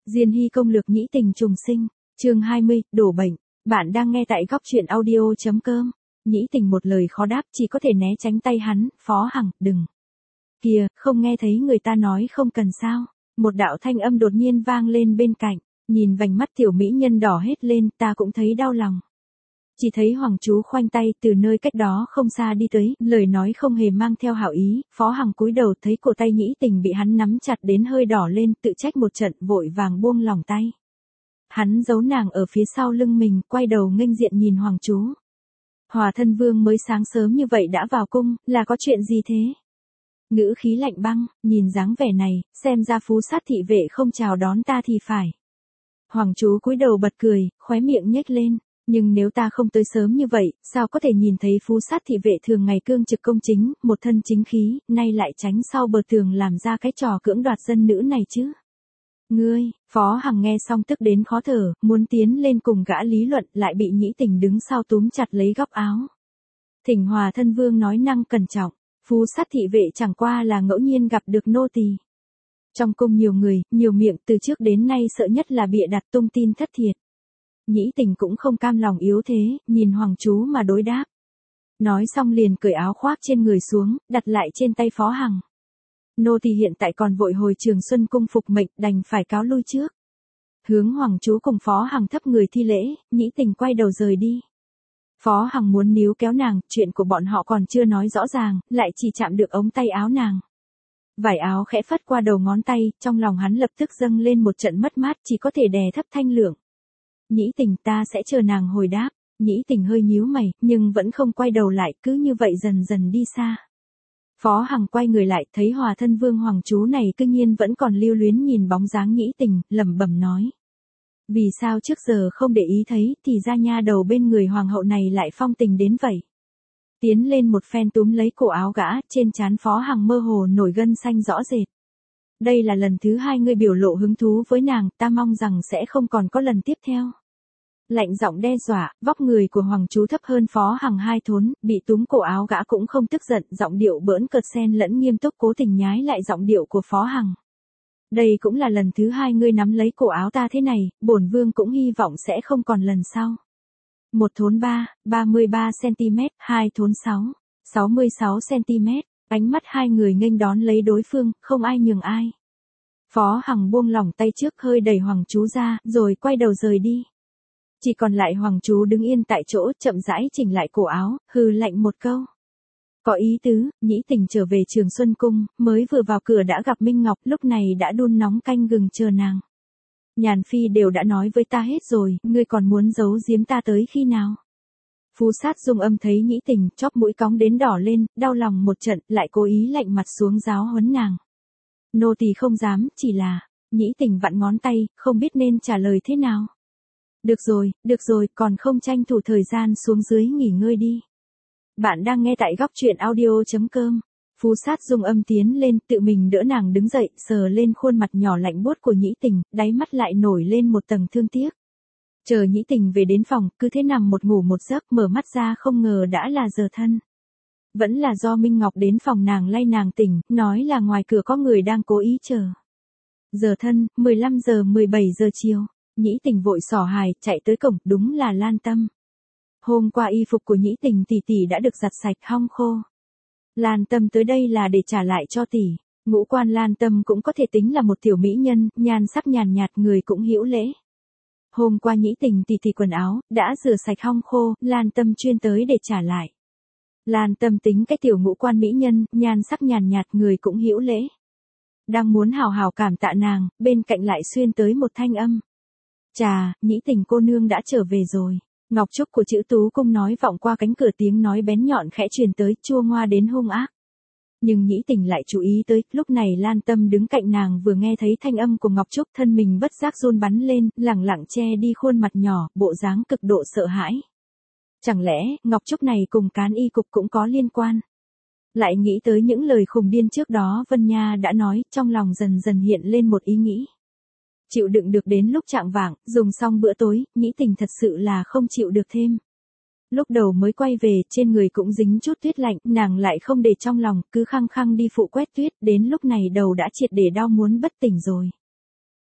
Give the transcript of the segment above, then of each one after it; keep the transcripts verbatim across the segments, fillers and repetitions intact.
Diên Hy công lược nhĩ tình trùng sinh, chương hai mươi, đổ bệnh. Bạn đang nghe tại góc truyện audio chấm com. Nhĩ tình một lời khó đáp, chỉ có thể né tránh tay hắn. Phó Hằng, đừng. Kìa, không nghe thấy người ta nói không cần sao. Một đạo thanh âm đột nhiên vang lên bên cạnh, nhìn vành mắt tiểu mỹ nhân đỏ hết lên, ta cũng thấy đau lòng. Chỉ thấy Hoàng chú khoanh tay từ nơi cách đó không xa đi tới, lời nói không hề mang theo hảo ý. Phó Hằng cúi đầu thấy cổ tay nhĩ tình bị hắn nắm chặt đến hơi đỏ lên, tự trách một trận, vội vàng buông lòng tay. Hắn giấu nàng ở phía sau lưng mình, quay đầu nghênh diện nhìn Hoàng chú. Hòa thân vương mới sáng sớm như vậy đã vào cung, là có chuyện gì thế? Ngữ khí lạnh băng, nhìn dáng vẻ này, xem ra phú sát thị vệ không chào đón ta thì phải. Hoàng chú cúi đầu bật cười, khóe miệng nhếch lên. Nhưng nếu ta không tới sớm như vậy, sao có thể nhìn thấy phú sát thị vệ thường ngày cương trực công chính, một thân chính khí, nay lại tránh sau bờ tường làm ra cái trò cưỡng đoạt dân nữ này chứ? Ngươi, Phó Hằng nghe xong tức đến khó thở, muốn tiến lên cùng gã lý luận, lại bị nhĩ tình đứng sau túm chặt lấy góc áo. Thỉnh Hòa thân vương nói năng cẩn trọng, phú sát thị vệ chẳng qua là ngẫu nhiên gặp được nô tỳ. Trong cung nhiều người, nhiều miệng, từ trước đến nay sợ nhất là bịa đặt tung tin thất thiệt. Nhĩ tình cũng không cam lòng yếu thế, nhìn Hoàng chú mà đối đáp. Nói xong liền cởi áo khoác trên người xuống, đặt lại trên tay Phó Hằng. Nô tỳ hiện tại còn vội hồi Trường Xuân cung phục mệnh, đành phải cáo lui trước. Hướng Hoàng chú cùng Phó Hằng thấp người thi lễ, nhĩ tình quay đầu rời đi. Phó Hằng muốn níu kéo nàng, chuyện của bọn họ còn chưa nói rõ ràng, lại chỉ chạm được ống tay áo nàng. Vải áo khẽ phất qua đầu ngón tay, trong lòng hắn lập tức dâng lên một trận mất mát, chỉ có thể đè thấp thanh lượng. Nhĩ tình, ta sẽ chờ nàng hồi đáp. Nhĩ tình hơi nhíu mày, nhưng vẫn không quay đầu lại, cứ như vậy dần dần đi xa. Phó Hằng quay người lại, thấy Hòa thân vương Hoàng chú này cư nhiên vẫn còn lưu luyến nhìn bóng dáng nhĩ tình, lẩm bẩm nói. Vì sao trước giờ không để ý thấy, thì ra nha đầu bên người hoàng hậu này lại phong tình đến vậy. Tiến lên một phen túm lấy cổ áo gã, trên trán Phó Hằng mơ hồ nổi gân xanh rõ rệt. Đây là lần thứ hai ngươi biểu lộ hứng thú với nàng, ta mong rằng sẽ không còn có lần tiếp theo. Lạnh giọng đe dọa, vóc người của Hoàng chú thấp hơn Phó Hằng hai thốn, bị túm cổ áo gã cũng không tức giận, giọng điệu bỡn cợt xen lẫn nghiêm túc, cố tình nhái lại giọng điệu của Phó Hằng. Đây cũng là lần thứ hai ngươi nắm lấy cổ áo ta thế này, bổn vương cũng hy vọng sẽ không còn lần sau. Một thốn ba, ba mươi ba xăng-ti-mét, hai thốn sáu, sáu mươi sáu xăng-ti-mét, ánh mắt hai người nghênh đón lấy đối phương, không ai nhường ai. Phó Hằng buông lỏng tay trước hơi đẩy Hoàng chú ra, rồi quay đầu rời đi. Chỉ còn lại Hoàng chú đứng yên tại chỗ, chậm rãi chỉnh lại cổ áo, hừ lạnh một câu. Có ý tứ, nhĩ tình trở về Trường Xuân cung, mới vừa vào cửa đã gặp Minh Ngọc, lúc này đã đun nóng canh gừng chờ nàng. Nhàn phi đều đã nói với ta hết rồi, ngươi còn muốn giấu giếm ta tới khi nào? Phú sát dung âm thấy nhĩ tình, chóp mũi cong đến đỏ lên, đau lòng một trận, lại cố ý lạnh mặt xuống giáo huấn nàng. Nô tỳ không dám, chỉ là, nhĩ tình vặn ngón tay, không biết nên trả lời thế nào. Được rồi, được rồi, còn không tranh thủ thời gian xuống dưới nghỉ ngơi đi. Bạn đang nghe tại góc truyện audio chấm com. Phú sát dung âm tiến lên, tự mình đỡ nàng đứng dậy, sờ lên khuôn mặt nhỏ lạnh buốt của nhĩ tình, đáy mắt lại nổi lên một tầng thương tiếc. Chờ nhĩ tình về đến phòng, cứ thế nằm một ngủ một giấc, mở mắt ra không ngờ đã là giờ thân. Vẫn là do Minh Ngọc đến phòng nàng lay nàng tỉnh, nói là ngoài cửa có người đang cố ý chờ. Giờ thân, mười lăm giờ mười bảy giờ chiều. Nhĩ tình vội xỏ hài, chạy tới cổng, đúng là Lan Tâm. Hôm qua y phục của nhĩ tình tỷ tỷ đã được giặt sạch hong khô. Lan Tâm tới đây là để trả lại cho tỷ. Ngũ quan Lan Tâm cũng có thể tính là một tiểu mỹ nhân, nhan sắc nhàn nhạt, người cũng hữu lễ. Hôm qua nhĩ tình tỷ tỷ quần áo, đã rửa sạch hong khô, Lan Tâm chuyên tới để trả lại. Lan Tâm tính cái tiểu ngũ quan mỹ nhân, nhan sắc nhàn nhạt, người cũng hữu lễ. Đang muốn hào hào cảm tạ nàng, bên cạnh lại xuyên tới một thanh âm. Chà, nhĩ tình cô nương đã trở về rồi. Ngọc trúc của chữ Tú cung nói vọng qua cánh cửa, tiếng nói bén nhọn khẽ truyền tới, chua ngoa đến hung ác. Nhưng nhĩ tình lại chú ý tới, lúc này Lan Tâm đứng cạnh nàng vừa nghe thấy thanh âm của Ngọc trúc, thân mình bất giác run bắn lên, lẳng lặng che đi khuôn mặt nhỏ, bộ dáng cực độ sợ hãi. Chẳng lẽ, Ngọc trúc này cùng Cán y cục cũng có liên quan? Lại nghĩ tới những lời khùng điên trước đó Vân Nha đã nói, trong lòng dần dần hiện lên một ý nghĩ. Chịu đựng được đến lúc chạng vạng, dùng xong bữa tối, nhĩ tình thật sự là không chịu được thêm. Lúc đầu mới quay về, trên người cũng dính chút tuyết lạnh, nàng lại không để trong lòng, cứ khăng khăng đi phụ quét tuyết, đến lúc này đầu đã triệt để đau muốn bất tỉnh rồi.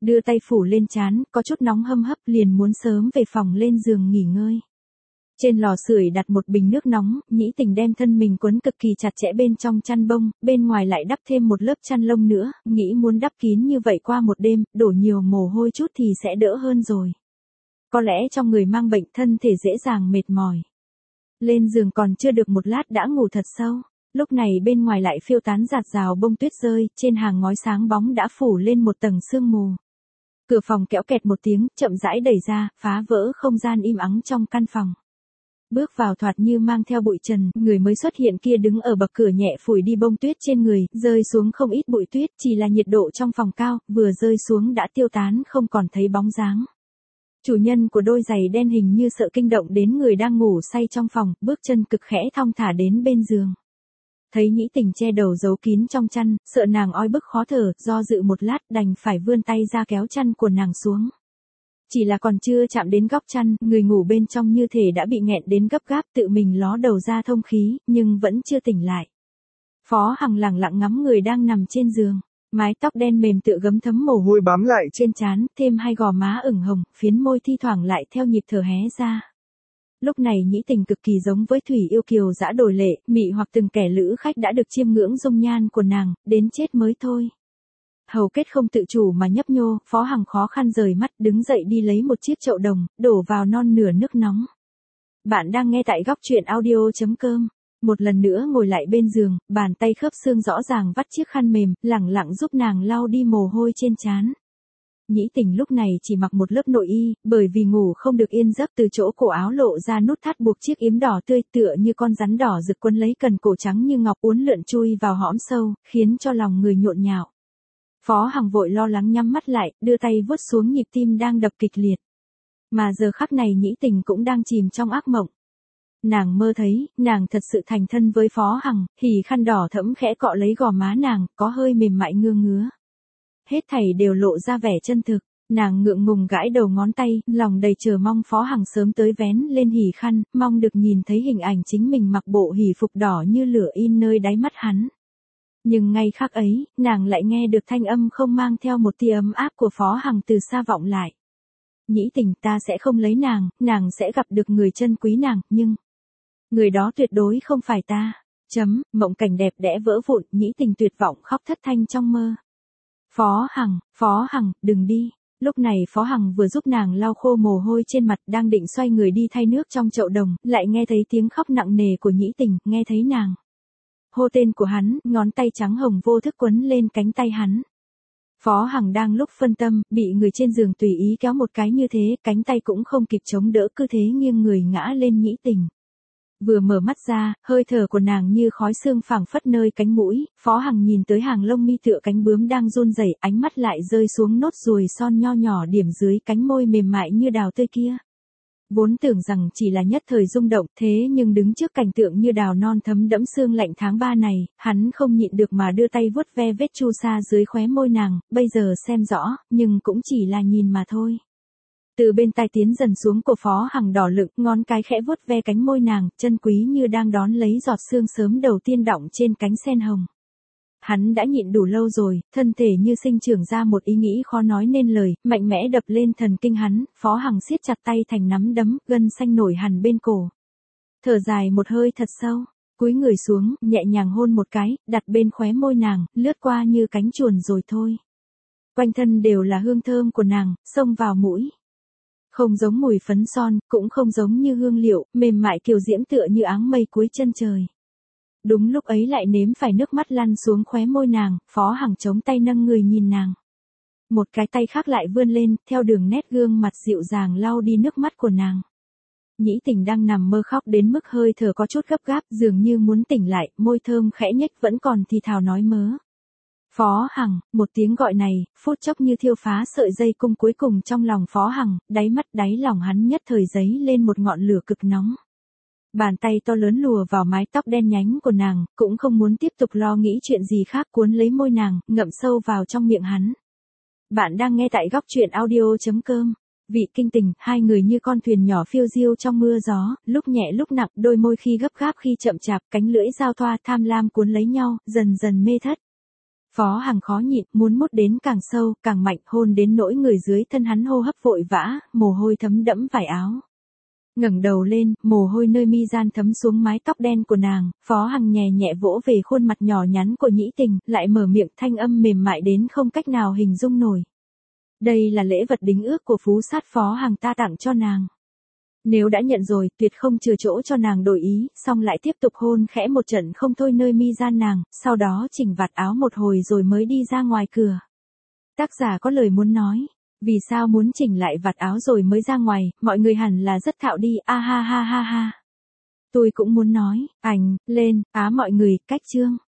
đưa tay phủ lên trán, có chút nóng hâm hấp liền muốn sớm về phòng lên giường nghỉ ngơi. Trên lò sưởi đặt một bình nước nóng, Nhĩ Tình đem thân mình quấn cực kỳ chặt chẽ bên trong chăn bông, bên ngoài lại đắp thêm một lớp chăn lông nữa, nghĩ muốn đắp kín như vậy qua một đêm, đổ nhiều mồ hôi chút thì sẽ đỡ hơn rồi. Có lẽ trong người mang bệnh thân thể dễ dàng mệt mỏi. Lên giường còn chưa được một lát đã ngủ thật sâu, lúc này bên ngoài lại phiêu tán rạt rào bông tuyết rơi, trên hàng ngói sáng bóng đã phủ lên một tầng sương mù. Cửa phòng kéo kẹt một tiếng, chậm rãi đẩy ra, phá vỡ không gian im ắng trong căn phòng. Bước vào thoạt như mang theo bụi trần, người mới xuất hiện kia đứng ở bậc cửa nhẹ phủi đi bông tuyết trên người, rơi xuống không ít bụi tuyết, chỉ là nhiệt độ trong phòng cao, vừa rơi xuống đã tiêu tán không còn thấy bóng dáng. Chủ nhân của đôi giày đen hình như sợ kinh động đến người đang ngủ say trong phòng, bước chân cực khẽ thong thả đến bên giường. Thấy Nhĩ Tình che đầu giấu kín trong chăn, sợ nàng oi bức khó thở, do dự một lát đành phải vươn tay ra kéo chăn của nàng xuống. Chỉ là còn chưa chạm đến góc chăn, người ngủ bên trong như thể đã bị nghẹn đến gấp gáp, tự mình ló đầu ra thông khí, nhưng vẫn chưa tỉnh lại. Phó Hằng lẳng lặng ngắm người đang nằm trên giường, mái tóc đen mềm tựa gấm thấm mồ hôi bám lại trên trán, thêm hai gò má ửng hồng, phiến môi thi thoảng lại theo nhịp thở hé ra. Lúc này Nhĩ Tình cực kỳ giống với Thủy Yêu Kiều dã đổi lệ, mị hoặc từng kẻ lữ khách đã được chiêm ngưỡng dung nhan của nàng, đến chết mới thôi. Hầu kết không tự chủ mà nhấp nhô, Phó Hằng khó khăn rời mắt, đứng dậy đi lấy một chiếc chậu đồng, đổ vào non nửa nước nóng. Bạn đang nghe tại góc truyện audio chấm com. Một lần nữa ngồi lại bên giường, bàn tay khớp xương rõ ràng vắt chiếc khăn mềm, lẳng lặng giúp nàng lau đi mồ hôi trên trán. Nhĩ Tình lúc này chỉ mặc một lớp nội y, bởi vì ngủ không được yên giấc, từ chỗ cổ áo lộ ra nút thắt buộc chiếc yếm đỏ tươi tựa như con rắn đỏ rực quấn lấy cần cổ trắng như ngọc uốn lượn chui vào hõm sâu, khiến cho lòng người nhộn nhạo. Phó Hằng vội lo lắng nhắm mắt lại, đưa tay vuốt xuống nhịp tim đang đập kịch liệt. Mà giờ khắc này Nhĩ Tình cũng đang chìm trong ác mộng. Nàng mơ thấy, nàng thật sự thành thân với Phó Hằng, hỉ khăn đỏ thẫm khẽ cọ lấy gò má nàng, có hơi mềm mại ngưa ngứa. Hết thảy đều lộ ra vẻ chân thực, nàng ngượng ngùng gãi đầu ngón tay, lòng đầy chờ mong Phó Hằng sớm tới vén lên hỉ khăn, mong được nhìn thấy hình ảnh chính mình mặc bộ hỉ phục đỏ như lửa in nơi đáy mắt hắn. Nhưng ngay khắc ấy, nàng lại nghe được thanh âm không mang theo một tia ấm áp của Phó Hằng từ xa vọng lại. Nhĩ Tình, ta sẽ không lấy nàng, nàng sẽ gặp được người chân quý nàng, nhưng người đó tuyệt đối không phải ta. Chấm, mộng cảnh đẹp đẽ vỡ vụn, Nhĩ Tình tuyệt vọng khóc thất thanh trong mơ. Phó Hằng, Phó Hằng, đừng đi. Lúc này Phó Hằng vừa giúp nàng lau khô mồ hôi trên mặt, đang định xoay người đi thay nước trong chậu đồng, lại nghe thấy tiếng khóc nặng nề của Nhĩ Tình, nghe thấy nàng hô tên của hắn, ngón tay trắng hồng vô thức quấn lên cánh tay hắn. Phó Hằng đang lúc phân tâm, bị người trên giường tùy ý kéo một cái như thế, cánh tay cũng không kịp chống đỡ, cứ thế nghiêng người ngã lên Nhĩ Tình. Vừa mở mắt ra, hơi thở của nàng như khói sương phảng phất nơi cánh mũi, Phó Hằng nhìn tới hàng lông mi tựa cánh bướm đang run rẩy, ánh mắt lại rơi xuống nốt ruồi son nho nhỏ điểm dưới cánh môi mềm mại như đào tươi kia. Vốn tưởng rằng chỉ là nhất thời rung động, thế nhưng đứng trước cảnh tượng như đào non thấm đẫm sương lạnh tháng ba này, hắn không nhịn được mà đưa tay vuốt ve vết chu sa dưới khóe môi nàng, bây giờ xem rõ, nhưng cũng chỉ là nhìn mà thôi. Từ bên tai tiến dần xuống của Phó Hằng đỏ lựng, ngón cái khẽ vuốt ve cánh môi nàng, chân quý như đang đón lấy giọt sương sớm đầu tiên đọng trên cánh sen hồng. Hắn đã nhịn đủ lâu rồi, thân thể như sinh trưởng ra một ý nghĩ khó nói nên lời, mạnh mẽ đập lên thần kinh hắn, Phó Hằng siết chặt tay thành nắm đấm, gân xanh nổi hẳn bên cổ. Thở dài một hơi thật sâu, cúi người xuống, nhẹ nhàng hôn một cái, đặt bên khóe môi nàng, lướt qua như cánh chuồn rồi thôi. Quanh thân đều là hương thơm của nàng, xông vào mũi. Không giống mùi phấn son, cũng không giống như hương liệu, mềm mại kiều diễm tựa như áng mây cuối chân trời. Đúng lúc ấy lại nếm phải nước mắt lăn xuống khóe môi nàng, Phó Hằng chống tay nâng người nhìn nàng. Một cái tay khác lại vươn lên, theo đường nét gương mặt dịu dàng lau đi nước mắt của nàng. Nhĩ Tình đang nằm mơ khóc đến mức hơi thở có chút gấp gáp, dường như muốn tỉnh lại, môi thơm khẽ nhếch vẫn còn thì thào nói mớ. Phó Hằng, một tiếng gọi này, phút chốc như thiêu phá sợi dây cung cuối cùng trong lòng Phó Hằng, đáy mắt đáy lòng hắn nhất thời giấy lên một ngọn lửa cực nóng. Bàn tay to lớn lùa vào mái tóc đen nhánh của nàng, cũng không muốn tiếp tục lo nghĩ chuyện gì khác, cuốn lấy môi nàng, ngậm sâu vào trong miệng hắn. Bạn đang nghe tại góc truyện audio chấm com. Vị kinh tình, hai người như con thuyền nhỏ phiêu diêu trong mưa gió, lúc nhẹ lúc nặng, đôi môi khi gấp gáp khi chậm chạp, cánh lưỡi giao thoa tham lam cuốn lấy nhau, dần dần mê thất. Phó Hằng khó nhịn, muốn mút đến càng sâu, càng mạnh, hôn đến nỗi người dưới thân hắn hô hấp vội vã, mồ hôi thấm đẫm vải áo. Ngẩng đầu lên, mồ hôi nơi mi gian thấm xuống mái tóc đen của nàng, Phó Hằng nhẹ nhẹ vỗ về khuôn mặt nhỏ nhắn của Nhĩ Tình, lại mở miệng thanh âm mềm mại đến không cách nào hình dung nổi. Đây là lễ vật đính ước của phú sát Phó Hằng ta tặng cho nàng. Nếu đã nhận rồi, tuyệt không chừa chỗ cho nàng đổi ý, xong lại tiếp tục hôn khẽ một trận không thôi nơi mi gian nàng, sau đó chỉnh vạt áo một hồi rồi mới đi ra ngoài cửa. Tác giả có lời muốn nói, vì sao muốn chỉnh lại vạt áo rồi mới ra ngoài, mọi người hẳn là rất thạo đi, a ha ha ha ha. Tôi cũng muốn nói, ảnh, lên, á mọi người, cách chương.